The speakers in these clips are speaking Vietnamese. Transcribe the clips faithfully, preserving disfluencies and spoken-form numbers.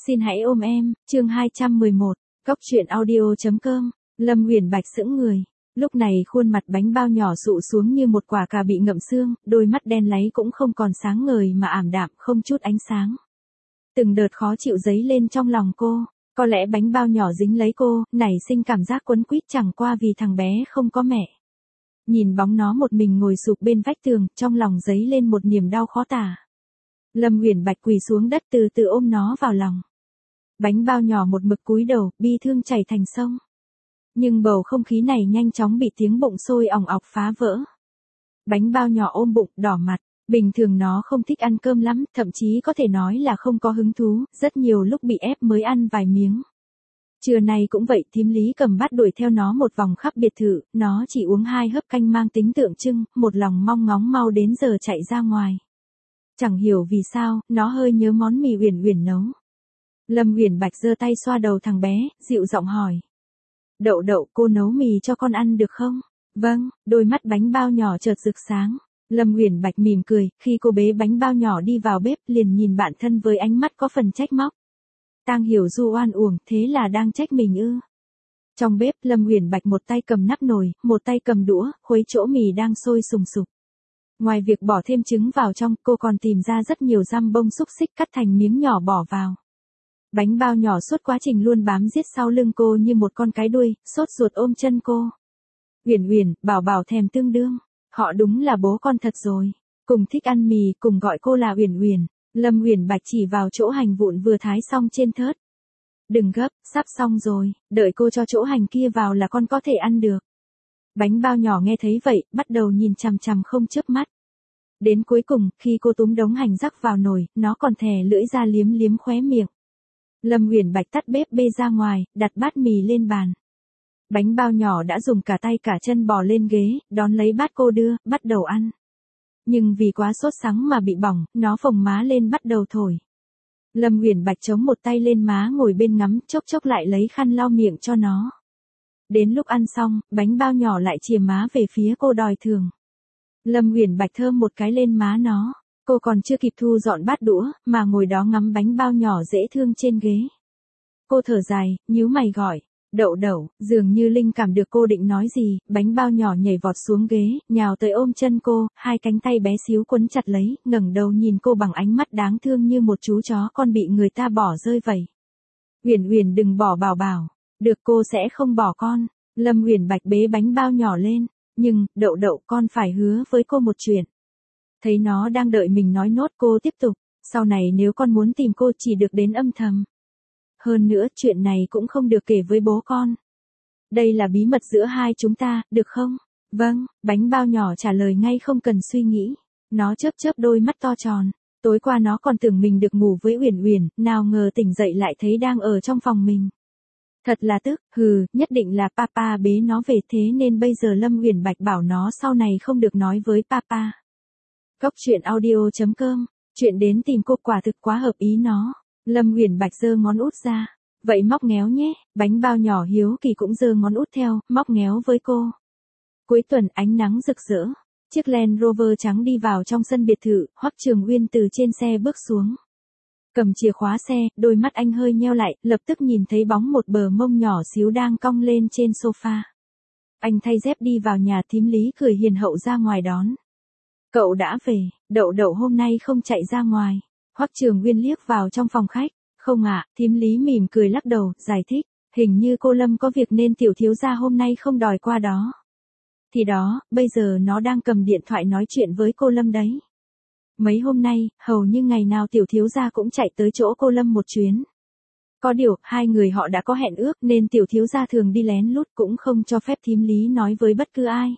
Xin hãy ôm em, chương hai trăm mười một, Cóc truyện audio chấm com, Lâm Uyển Bạch sững người. Lúc này khuôn mặt bánh bao nhỏ sụ xuống như một quả cà bị ngậm xương, đôi mắt đen láy cũng không còn sáng ngời mà ảm đạm, không chút ánh sáng. Từng đợt khó chịu dấy lên trong lòng cô, có lẽ bánh bao nhỏ dính lấy cô, nảy sinh cảm giác quấn quýt chẳng qua vì thằng bé không có mẹ. Nhìn bóng nó một mình ngồi sụp bên vách tường, trong lòng dấy lên một niềm đau khó tả. Lâm Uyển Bạch quỳ xuống đất từ từ ôm nó vào lòng. Bánh bao nhỏ một mực cúi đầu, bi thương chảy thành sông. Nhưng bầu không khí này nhanh chóng bị tiếng bụng sôi ỏng ọc phá vỡ. Bánh bao nhỏ ôm bụng, đỏ mặt, bình thường nó không thích ăn cơm lắm, thậm chí có thể nói là không có hứng thú, rất nhiều lúc bị ép mới ăn vài miếng. Trưa nay cũng vậy, thím Lý cầm bát đuổi theo nó một vòng khắp biệt thự, nó chỉ uống hai hớp canh mang tính tượng trưng, một lòng mong ngóng mau đến giờ chạy ra ngoài. Chẳng hiểu vì sao, nó hơi nhớ món mì Uyển Uyển nấu. Lâm Uyển Bạch giơ tay xoa đầu thằng bé, dịu giọng hỏi. Đậu đậu, cô nấu mì cho con ăn được không? Vâng, đôi mắt bánh bao nhỏ chợt rực sáng. Lâm Uyển Bạch mỉm cười, khi cô bế bánh bao nhỏ đi vào bếp liền nhìn bạn thân với ánh mắt có phần trách móc. Tang Hiểu Du oan uổng, thế là đang trách mình ư? Trong bếp, Lâm Uyển Bạch một tay cầm nắp nồi, một tay cầm đũa, khuấy chỗ mì đang sôi sùng sục. Ngoài việc bỏ thêm trứng vào trong, cô còn tìm ra rất nhiều răm bông xúc xích cắt thành miếng nhỏ bỏ vào. Bánh bao nhỏ suốt quá trình luôn bám giết sau lưng cô như một con cái đuôi, sốt ruột ôm chân cô. Uyển Uyển, bảo bảo thèm tương đương, họ đúng là bố con thật rồi. Cùng thích ăn mì, cùng gọi cô là Uyển Uyển. Lâm Uyển Bạch chỉ vào chỗ hành vụn vừa thái xong trên thớt. Đừng gấp, sắp xong rồi, đợi cô cho chỗ hành kia vào là con có thể ăn được. Bánh bao nhỏ nghe thấy vậy, bắt đầu nhìn chằm chằm không chớp mắt. Đến cuối cùng, khi cô túm đống hành rắc vào nồi, nó còn thè lưỡi ra liếm liếm khóe miệng. Lâm Uyển Bạch tắt bếp bê ra ngoài, đặt bát mì lên bàn. Bánh bao nhỏ đã dùng cả tay cả chân bò lên ghế, đón lấy bát cô đưa, bắt đầu ăn. Nhưng vì quá sốt sắng mà bị bỏng, nó phồng má lên bắt đầu thổi. Lâm Uyển Bạch chống một tay lên má ngồi bên ngắm, chốc chốc lại lấy khăn lau miệng cho nó. Đến lúc ăn xong, bánh bao nhỏ lại chìa má về phía cô đòi thưởng. Lâm Uyển Bạch thơm một cái lên má nó, cô còn chưa kịp thu dọn bát đũa, mà ngồi đó ngắm bánh bao nhỏ dễ thương trên ghế. Cô thở dài, nhíu mày gọi, đậu đậu, dường như linh cảm được cô định nói gì, bánh bao nhỏ nhảy vọt xuống ghế, nhào tới ôm chân cô, hai cánh tay bé xíu quấn chặt lấy, ngẩng đầu nhìn cô bằng ánh mắt đáng thương như một chú chó con bị người ta bỏ rơi vậy. Uyển Uyển đừng bỏ bảo bảo, được cô sẽ không bỏ con. Lâm Uyển Bạch bế bánh bao nhỏ lên, nhưng, đậu đậu con phải hứa với cô một chuyện. Thấy nó đang đợi mình nói nốt cô tiếp tục, sau này nếu con muốn tìm cô chỉ được đến âm thầm. Hơn nữa chuyện này cũng không được kể với bố con. Đây là bí mật giữa hai chúng ta, được không? Vâng, bánh bao nhỏ trả lời ngay không cần suy nghĩ. Nó chớp chớp đôi mắt to tròn. Tối qua nó còn tưởng mình được ngủ với Uyển Uyển, nào ngờ tỉnh dậy lại thấy đang ở trong phòng mình. Thật là tức, hừ, nhất định là papa bế nó về thế nên bây giờ Lâm Uyển Bạch bảo nó sau này không được nói với papa. Cóc truyện audio chấm com, chuyện đến tìm cô quả thực quá hợp ý nó. Lâm Uyển Bạch giơ ngón út ra. Vậy móc ngéo nhé, bánh bao nhỏ hiếu kỳ cũng giơ ngón út theo, móc ngéo với cô. Cuối tuần ánh nắng rực rỡ. Chiếc Land Rover trắng đi vào trong sân biệt thự, Hoắc Trường Uyên từ trên xe bước xuống. Cầm chìa khóa xe, đôi mắt anh hơi nheo lại, lập tức nhìn thấy bóng một bờ mông nhỏ xíu đang cong lên trên sofa. Anh thay dép đi vào nhà, thím Lý cười hiền hậu ra ngoài đón. Cậu đã về, đậu đậu hôm nay không chạy ra ngoài. Hoắc Trường Uyên liếc vào trong phòng khách. Không ạ, à, thím Lý mỉm cười lắc đầu, giải thích. Hình như cô Lâm có việc nên tiểu thiếu gia hôm nay không đòi qua đó. Thì đó, bây giờ nó đang cầm điện thoại nói chuyện với cô Lâm đấy. Mấy hôm nay, hầu như ngày nào tiểu thiếu gia cũng chạy tới chỗ cô Lâm một chuyến. Có điều, hai người họ đã có hẹn ước nên tiểu thiếu gia thường đi lén lút cũng không cho phép thím Lý nói với bất cứ ai.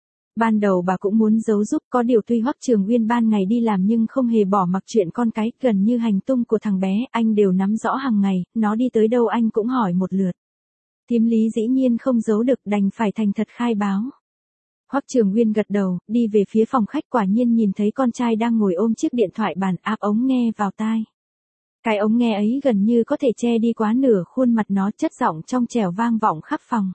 Ban đầu bà cũng muốn giấu giúp, có điều tuy Hoắc Trường Uyên ban ngày đi làm nhưng không hề bỏ mặc chuyện con cái, gần như hành tung của thằng bé, anh đều nắm rõ hàng ngày, nó đi tới đâu anh cũng hỏi một lượt. Thím Lý dĩ nhiên không giấu được, đành phải thành thật khai báo. Hoắc Trường Uyên gật đầu, đi về phía phòng khách, quả nhiên nhìn thấy con trai đang ngồi ôm chiếc điện thoại bàn, áp ống nghe vào tai. Cái ống nghe ấy gần như có thể che đi quá nửa khuôn mặt nó, chất giọng trong trẻo vang vọng khắp phòng.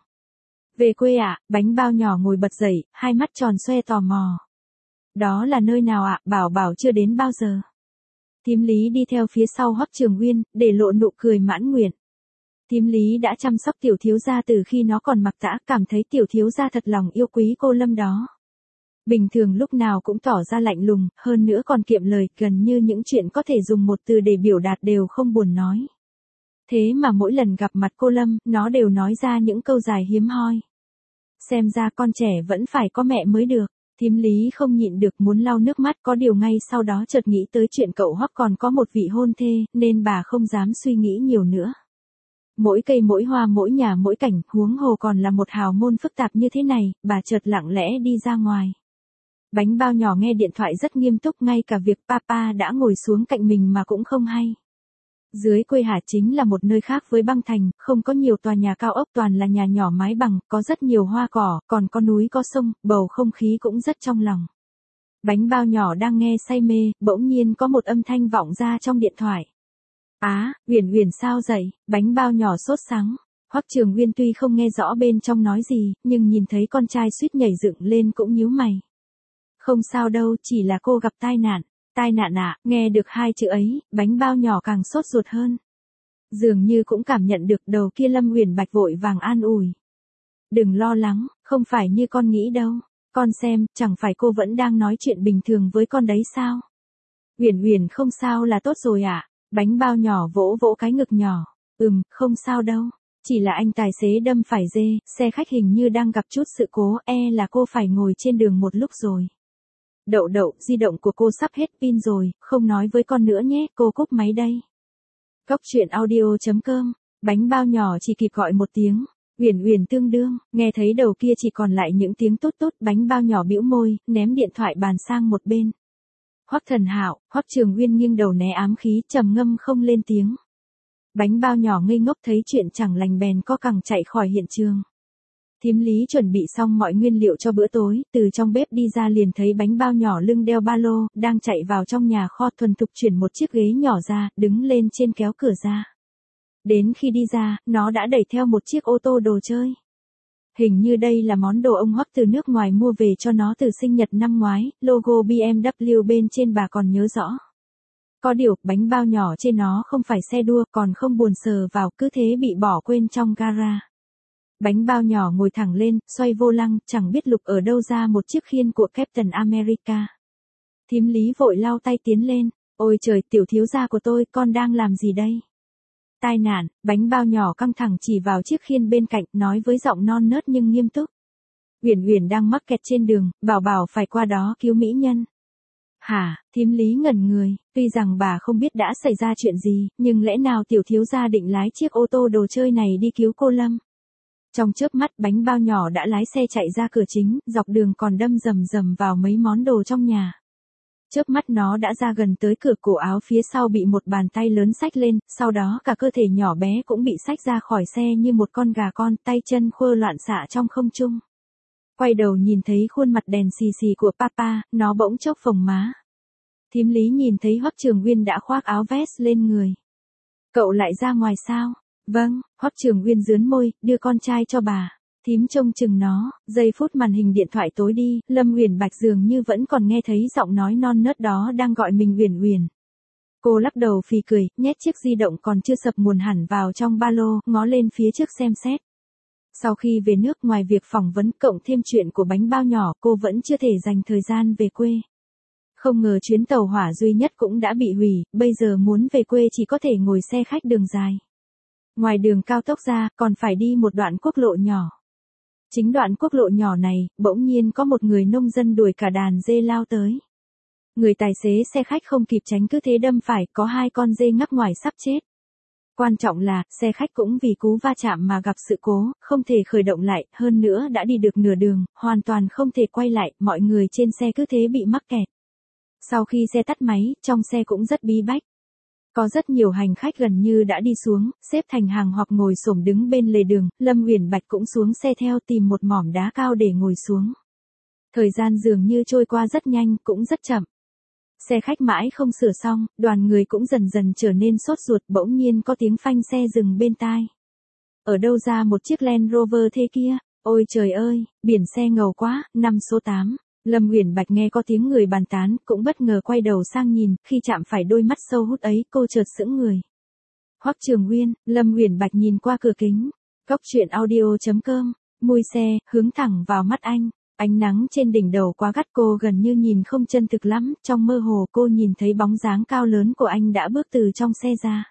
Về quê ạ, à? Bánh bao nhỏ ngồi bật dậy, hai mắt tròn xoe tò mò. Đó là nơi nào ạ, à? Bảo bảo chưa đến bao giờ. Thím Lý đi theo phía sau Hoắc Trường Uyên, để lộ nụ cười mãn nguyện. Thím Lý đã chăm sóc tiểu thiếu gia từ khi nó còn mặc tã, cảm thấy tiểu thiếu gia thật lòng yêu quý cô Lâm đó. Bình thường lúc nào cũng tỏ ra lạnh lùng, hơn nữa còn kiệm lời, gần như những chuyện có thể dùng một từ để biểu đạt đều không buồn nói. Thế mà mỗi lần gặp mặt cô Lâm, nó đều nói ra những câu dài hiếm hoi. Xem ra con trẻ vẫn phải có mẹ mới được. Thím Lý không nhịn được muốn lau nước mắt, có điều ngay sau đó chợt nghĩ tới chuyện cậu Hoắc còn có một vị hôn thê, nên bà không dám suy nghĩ nhiều nữa. Mỗi cây mỗi hoa mỗi nhà mỗi cảnh, huống hồ còn là một hào môn phức tạp như thế này, bà chợt lặng lẽ đi ra ngoài. Bánh bao nhỏ nghe điện thoại rất nghiêm túc, ngay cả việc papa đã ngồi xuống cạnh mình mà cũng không hay. Dưới quê Hà chính là một nơi khác với băng thành, không có nhiều tòa nhà cao ốc, toàn là nhà nhỏ mái bằng, có rất nhiều hoa cỏ, còn có núi có sông, bầu không khí cũng rất trong lòng. Bánh bao nhỏ đang nghe say mê, bỗng nhiên có một âm thanh vọng ra trong điện thoại. Á, Uyển Uyển sao dậy? Bánh bao nhỏ sốt sắng. Hoắc Trường Uyên tuy không nghe rõ bên trong nói gì, nhưng nhìn thấy con trai suýt nhảy dựng lên cũng nhíu mày. Không sao đâu, chỉ là cô gặp tai nạn. Tai nạn à? Nghe được hai chữ ấy, bánh bao nhỏ càng sốt ruột hơn. Dường như cũng cảm nhận được đầu kia Lâm Uyển Bạch vội vàng an ủi. Đừng lo lắng, không phải như con nghĩ đâu. Con xem, chẳng phải cô vẫn đang nói chuyện bình thường với con đấy sao? Uyển Uyển không sao là tốt rồi ạ. À? Bánh bao nhỏ vỗ vỗ cái ngực nhỏ. Ừm, không sao đâu. Chỉ là anh tài xế đâm phải dê, xe khách hình như đang gặp chút sự cố, e là cô phải ngồi trên đường một lúc rồi. Đậu đậu, di động của cô sắp hết pin rồi, không nói với con nữa nhé, cô cúp máy đây. Cốc truyện audio chấm com, bánh bao nhỏ chỉ kịp gọi một tiếng. Uyển Uyển tương đương, nghe thấy đầu kia chỉ còn lại những tiếng tốt tốt, bánh bao nhỏ bĩu môi, ném điện thoại bàn sang một bên. Hoắc Thần Hạo, Hoắc Trường Uyên nghiêng đầu né ám khí, trầm ngâm không lên tiếng. Bánh bao nhỏ ngây ngốc thấy chuyện chẳng lành bèn co cẳng chạy khỏi hiện trường. Thím Lý chuẩn bị xong mọi nguyên liệu cho bữa tối, từ trong bếp đi ra liền thấy bánh bao nhỏ lưng đeo ba lô, đang chạy vào trong nhà kho thuần thục chuyển một chiếc ghế nhỏ ra, đứng lên trên kéo cửa ra. Đến khi đi ra, nó đã đẩy theo một chiếc ô tô đồ chơi. Hình như đây là món đồ ông Hoắc từ nước ngoài mua về cho nó từ sinh nhật năm ngoái, logo bê em vê bên trên bà còn nhớ rõ. Có điều, bánh bao nhỏ trên nó không phải xe đua, còn không buồn sờ vào, cứ thế bị bỏ quên trong gara. Bánh bao nhỏ ngồi thẳng lên, xoay vô lăng, chẳng biết lục ở đâu ra một chiếc khiên của Captain America. Thím Lý vội lau tay tiến lên, ôi trời, tiểu thiếu gia của tôi, con đang làm gì đây? Tai nạn, bánh bao nhỏ căng thẳng chỉ vào chiếc khiên bên cạnh, nói với giọng non nớt nhưng nghiêm túc. Uyển Uyển đang mắc kẹt trên đường, bảo bảo phải qua đó cứu mỹ nhân. Hả, thím Lý ngẩn người, tuy rằng bà không biết đã xảy ra chuyện gì, nhưng lẽ nào tiểu thiếu gia định lái chiếc ô tô đồ chơi này đi cứu cô Lâm? Trong chớp mắt bánh bao nhỏ đã lái xe chạy ra cửa chính, dọc đường còn đâm rầm rầm vào mấy món đồ trong nhà. Chớp mắt nó đã ra gần tới cửa, cổ áo phía sau bị một bàn tay lớn xách lên, sau đó cả cơ thể nhỏ bé cũng bị xách ra khỏi xe như một con gà con, tay chân khua loạn xạ trong không trung. Quay đầu nhìn thấy khuôn mặt đèn xì xì của papa, nó bỗng chốc phồng má. Thím Lý nhìn thấy Hoắc Trường Uyên đã khoác áo vest lên người. Cậu lại ra ngoài sao? Vâng, Hoắc Trường Uyên rướn môi, đưa con trai cho bà. Thím trông chừng nó, giây phút màn hình điện thoại tối đi, Lâm Uyển Bạch dường như vẫn còn nghe thấy giọng nói non nớt đó đang gọi mình Uyển Uyển. Cô lắc đầu phì cười, nhét chiếc di động còn chưa sập nguồn hẳn vào trong ba lô, ngó lên phía trước xem xét. Sau khi về nước, ngoài việc phỏng vấn cộng thêm chuyện của bánh bao nhỏ, cô vẫn chưa thể dành thời gian về quê. Không ngờ chuyến tàu hỏa duy nhất cũng đã bị hủy, bây giờ muốn về quê chỉ có thể ngồi xe khách đường dài. Ngoài đường cao tốc ra, còn phải đi một đoạn quốc lộ nhỏ. Chính đoạn quốc lộ nhỏ này, bỗng nhiên có một người nông dân đuổi cả đàn dê lao tới. Người tài xế xe khách không kịp tránh cứ thế đâm phải, có hai con dê ngắc ngoài sắp chết. Quan trọng là, xe khách cũng vì cú va chạm mà gặp sự cố, không thể khởi động lại, hơn nữa đã đi được nửa đường, hoàn toàn không thể quay lại, mọi người trên xe cứ thế bị mắc kẹt. Sau khi xe tắt máy, trong xe cũng rất bí bách. Có rất nhiều hành khách gần như đã đi xuống, xếp thành hàng hoặc ngồi xổm đứng bên lề đường, Lâm Uyển Bạch cũng xuống xe theo tìm một mỏm đá cao để ngồi xuống. Thời gian dường như trôi qua rất nhanh, cũng rất chậm. Xe khách mãi không sửa xong, đoàn người cũng dần dần trở nên sốt ruột, bỗng nhiên có tiếng phanh xe dừng bên tai. Ở đâu ra một chiếc Land Rover thế kia? Ôi trời ơi, biển xe ngầu quá, năm số tám. Lâm Uyển Bạch nghe có tiếng người bàn tán, cũng bất ngờ quay đầu sang nhìn, khi chạm phải đôi mắt sâu hút ấy, cô chợt sững người. Hoắc Trường Uyên, Lâm Uyển Bạch nhìn qua cửa kính. Cốc truyện audio chấm com, mui xe, hướng thẳng vào mắt anh. Ánh nắng trên đỉnh đầu quá gắt, cô gần như nhìn không chân thực lắm, trong mơ hồ cô nhìn thấy bóng dáng cao lớn của anh đã bước từ trong xe ra.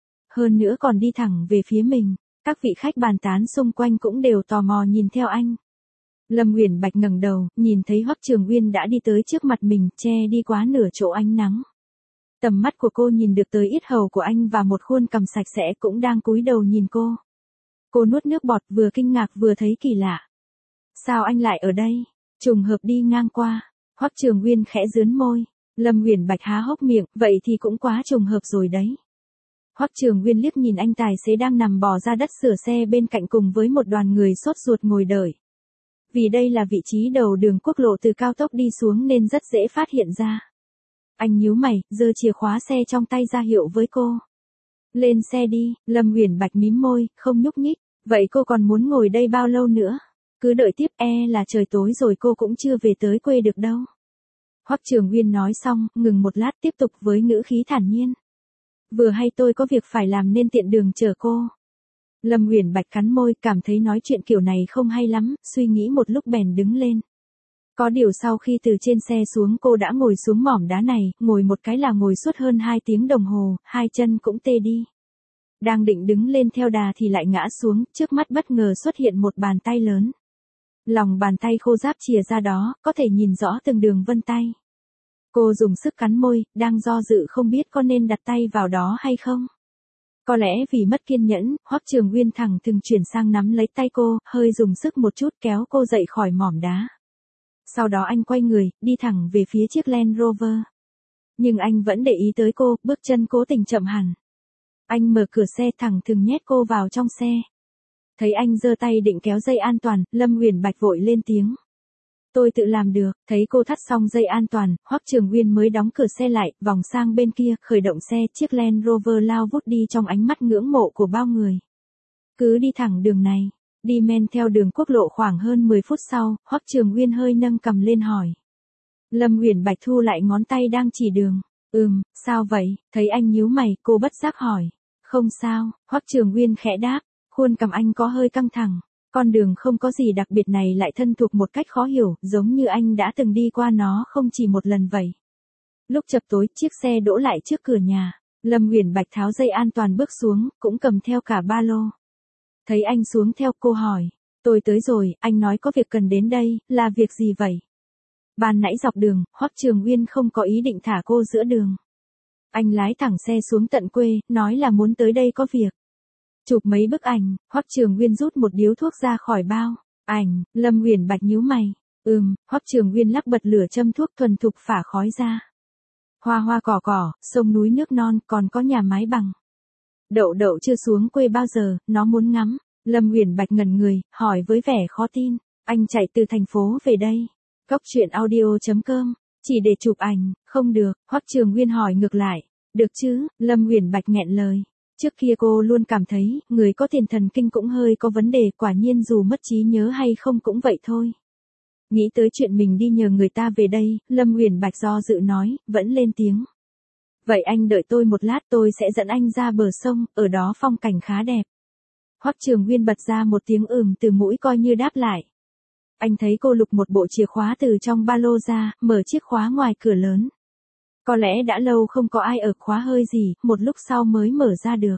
Hơn nữa còn đi thẳng về phía mình, các vị khách bàn tán xung quanh cũng đều tò mò nhìn theo anh. Lâm Uyển Bạch ngẩng đầu, nhìn thấy Hoắc Trường Uyên đã đi tới trước mặt mình, che đi quá nửa chỗ ánh nắng. Tầm mắt của cô nhìn được tới yết hầu của anh và một khuôn cằm sạch sẽ cũng đang cúi đầu nhìn cô. Cô nuốt nước bọt, vừa kinh ngạc vừa thấy kỳ lạ. Sao anh lại ở đây? Trùng hợp đi ngang qua. Hoắc Trường Uyên khẽ dướn môi. Lâm Uyển Bạch há hốc miệng, vậy thì cũng quá trùng hợp rồi đấy. Hoắc Trường Uyên liếc nhìn anh tài xế đang nằm bò ra đất sửa xe bên cạnh cùng với một đoàn người sốt ruột ngồi đợi. Vì đây là vị trí đầu đường quốc lộ từ cao tốc đi xuống nên rất dễ phát hiện ra. Anh nhíu mày, giơ chìa khóa xe trong tay ra hiệu với cô. Lên xe đi. Lâm Uyển Bạch mím môi, không nhúc nhích. Vậy cô còn muốn ngồi đây bao lâu nữa? Cứ đợi tiếp, e là trời tối rồi cô cũng chưa về tới quê được đâu. Hoắc Trường Uyên nói xong, ngừng một lát tiếp tục với ngữ khí thản nhiên. Vừa hay tôi có việc phải làm nên tiện đường chở cô. Lâm Uyển Bạch cắn môi, cảm thấy nói chuyện kiểu này không hay lắm, suy nghĩ một lúc bèn đứng lên. Có điều sau khi từ trên xe xuống cô đã ngồi xuống mỏm đá này, ngồi một cái là ngồi suốt hơn hai tiếng đồng hồ, hai chân cũng tê đi. Đang định đứng lên theo đà thì lại ngã xuống, trước mắt bất ngờ xuất hiện một bàn tay lớn. Lòng bàn tay khô ráp chìa ra đó, có thể nhìn rõ từng đường vân tay. Cô dùng sức cắn môi, đang do dự không biết có nên đặt tay vào đó hay không. Có lẽ vì mất kiên nhẫn, Hoắc Trường Uyên thẳng thừng chuyển sang nắm lấy tay cô, hơi dùng sức một chút kéo cô dậy khỏi mỏm đá. Sau đó anh quay người, đi thẳng về phía chiếc Land Rover. Nhưng anh vẫn để ý tới cô, bước chân cố tình chậm hẳn. Anh mở cửa xe thẳng thừng nhét cô vào trong xe. Thấy anh giơ tay định kéo dây an toàn, Lâm Uyển Bạch vội lên tiếng. Tôi tự làm được. Thấy cô thắt xong dây an toàn, Hoắc Trường Uyên mới đóng cửa xe lại, vòng sang bên kia, khởi động xe, chiếc Land Rover lao vút đi trong ánh mắt ngưỡng mộ của bao người. Cứ đi thẳng đường này, đi men theo đường quốc lộ khoảng hơn mười phút sau, Hoắc Trường Uyên hơi nâng cằm lên hỏi. Lâm Uyển Bạch thu lại ngón tay đang chỉ đường. Ừm, sao vậy? Thấy anh nhíu mày, cô bất giác hỏi. Không sao, Hoắc Trường Uyên khẽ đáp, khuôn cằm anh có hơi căng thẳng. Con đường không có gì đặc biệt này lại thân thuộc một cách khó hiểu, giống như anh đã từng đi qua nó không chỉ một lần vậy. Lúc chập tối, chiếc xe đỗ lại trước cửa nhà. Lâm Uyển Bạch tháo dây an toàn bước xuống, cũng cầm theo cả ba lô. Thấy anh xuống theo, cô hỏi. Tôi tới rồi, anh nói có việc cần đến đây, là việc gì vậy? Ban nãy dọc đường, Hoắc Trường Uyên không có ý định thả cô giữa đường. Anh lái thẳng xe xuống tận quê, nói là muốn tới đây có việc. Chụp mấy bức ảnh, Hoắc Trường Uyên rút một điếu thuốc ra khỏi bao. Ảnh, Lâm Uyển Bạch nhíu mày. Ừm, Hoắc Trường Uyên lắc bật lửa châm thuốc thuần thục phả khói ra. Hoa hoa cỏ cỏ, sông núi nước non, còn có nhà mái bằng. Đậu đậu chưa xuống quê bao giờ, nó muốn ngắm. Lâm Uyển Bạch ngẩn người, hỏi với vẻ khó tin. Anh chạy từ thành phố về đây. Cốc truyện audio chấm com, chỉ để chụp ảnh, không được. Hoắc Trường Uyên hỏi ngược lại. Được chứ? Lâm Uyển Bạch nghẹn lời. Trước kia cô luôn cảm thấy, người có tiền thần kinh cũng hơi có vấn đề, quả nhiên dù mất trí nhớ hay không cũng vậy thôi. Nghĩ tới chuyện mình đi nhờ người ta về đây, Lâm Uyển Bạch do dự nói, vẫn lên tiếng. Vậy anh đợi tôi một lát, tôi sẽ dẫn anh ra bờ sông, ở đó phong cảnh khá đẹp. Hoắc Trường Uyên bật ra một tiếng ừm từ mũi coi như đáp lại. Anh thấy cô lục một bộ chìa khóa từ trong ba lô ra, mở chiếc khóa ngoài cửa lớn. Có lẽ đã lâu không có ai ở, khóa hơi gì, một lúc sau mới mở ra được.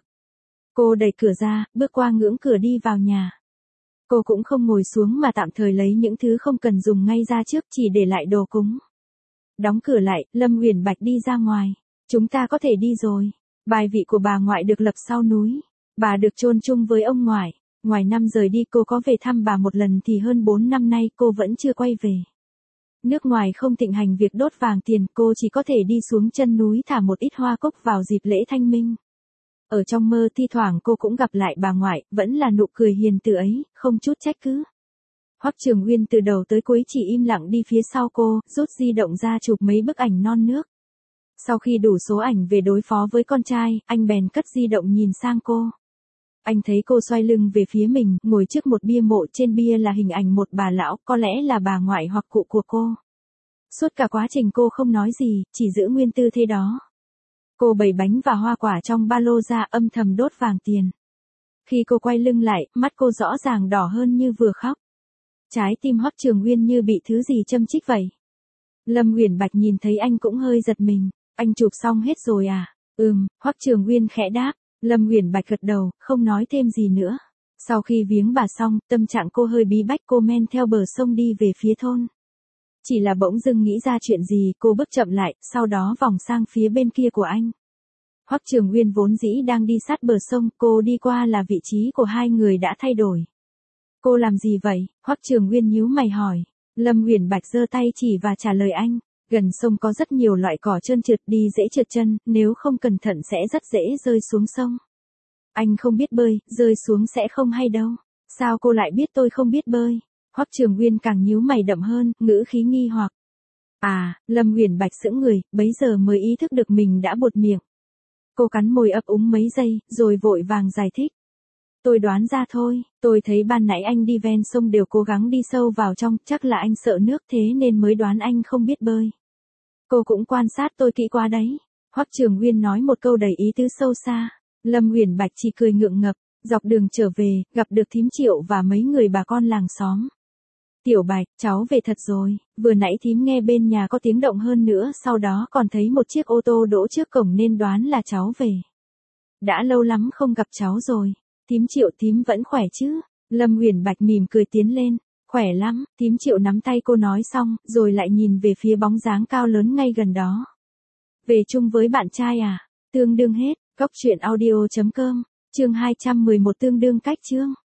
Cô đẩy cửa ra, bước qua ngưỡng cửa đi vào nhà. Cô cũng không ngồi xuống mà tạm thời lấy những thứ không cần dùng ngay ra trước, chỉ để lại đồ cúng. Đóng cửa lại, Lâm Uyển Bạch đi ra ngoài. Chúng ta có thể đi rồi. Bài vị của bà ngoại được lập sau núi. Bà được chôn chung với ông ngoại. Ngoài năm rời đi cô có về thăm bà một lần thì hơn bốn năm nay cô vẫn chưa quay về. Nước ngoài không thịnh hành việc đốt vàng tiền, cô chỉ có thể đi xuống chân núi thả một ít hoa cúc vào dịp lễ Thanh Minh. Ở trong mơ thi thoảng cô cũng gặp lại bà ngoại, vẫn là nụ cười hiền từ ấy, không chút trách cứ. Hoắc Trường Uyên từ đầu tới cuối chỉ im lặng đi phía sau cô, rút di động ra chụp mấy bức ảnh non nước. Sau khi đủ số ảnh về đối phó với con trai, anh bèn cất di động nhìn sang cô. Anh thấy cô xoay lưng về phía mình, ngồi trước một bia mộ, trên bia là hình ảnh một bà lão, có lẽ là bà ngoại hoặc cụ của cô. Suốt cả quá trình cô không nói gì, chỉ giữ nguyên tư thế đó. Cô bày bánh và hoa quả trong ba lô ra âm thầm đốt vàng tiền. Khi cô quay lưng lại, mắt cô rõ ràng đỏ hơn như vừa khóc. Trái tim Hoắc Trường Uyên như bị thứ gì châm chích vậy. Lâm Uyển Bạch nhìn thấy anh cũng hơi giật mình. Anh chụp xong hết rồi à? Ừm, Hoắc Trường Uyên khẽ đáp. Lâm Uyển Bạch gật đầu, không nói thêm gì nữa. Sau khi viếng bà xong, tâm trạng cô hơi bí bách, cô men theo bờ sông đi về phía thôn. Chỉ là bỗng dưng nghĩ ra chuyện gì, cô bước chậm lại, sau đó vòng sang phía bên kia của anh. Hoắc Trường Uyên vốn dĩ đang đi sát bờ sông, cô đi qua là vị trí của hai người đã thay đổi. Cô làm gì vậy? Hoắc Trường Uyên nhíu mày hỏi. Lâm Uyển Bạch giơ tay chỉ và trả lời anh. Gần sông có rất nhiều loại cỏ trơn trượt, đi dễ trượt chân, nếu không cẩn thận sẽ rất dễ rơi xuống sông. Anh không biết bơi, rơi xuống sẽ không hay đâu. Sao cô lại biết tôi không biết bơi? Hoắc Trường Uyên càng nhíu mày đậm hơn, ngữ khí nghi hoặc. À, Lâm Uyển Bạch sững người, bấy giờ mới ý thức được mình đã buột miệng. Cô cắn môi ấp úng mấy giây, rồi vội vàng giải thích. Tôi đoán ra thôi, tôi thấy ban nãy anh đi ven sông đều cố gắng đi sâu vào trong, chắc là anh sợ nước thế nên mới đoán anh không biết bơi. Cô cũng quan sát tôi kỹ quá đấy. Hoắc Trường Uyên nói một câu đầy ý tứ sâu xa. Lâm Uyển Bạch chỉ cười ngượng ngập. Dọc đường trở về, gặp được thím Triệu và mấy người bà con làng xóm. Tiểu Bạch, cháu về thật rồi, vừa nãy thím nghe bên nhà có tiếng động hơn nữa, sau đó còn thấy một chiếc ô tô đỗ trước cổng nên đoán là cháu về. Đã lâu lắm không gặp cháu rồi. Thím Triệu, thím vẫn khỏe chứ? Lâm Uyển Bạch mỉm cười tiến lên. Khỏe lắm, thím Triệu nắm tay cô nói xong, rồi lại nhìn về phía bóng dáng cao lớn ngay gần đó. Về chung với bạn trai à? Tương đương hết. Cốc truyện audio chấm com, chương hai trăm mười một tương đương cách chương.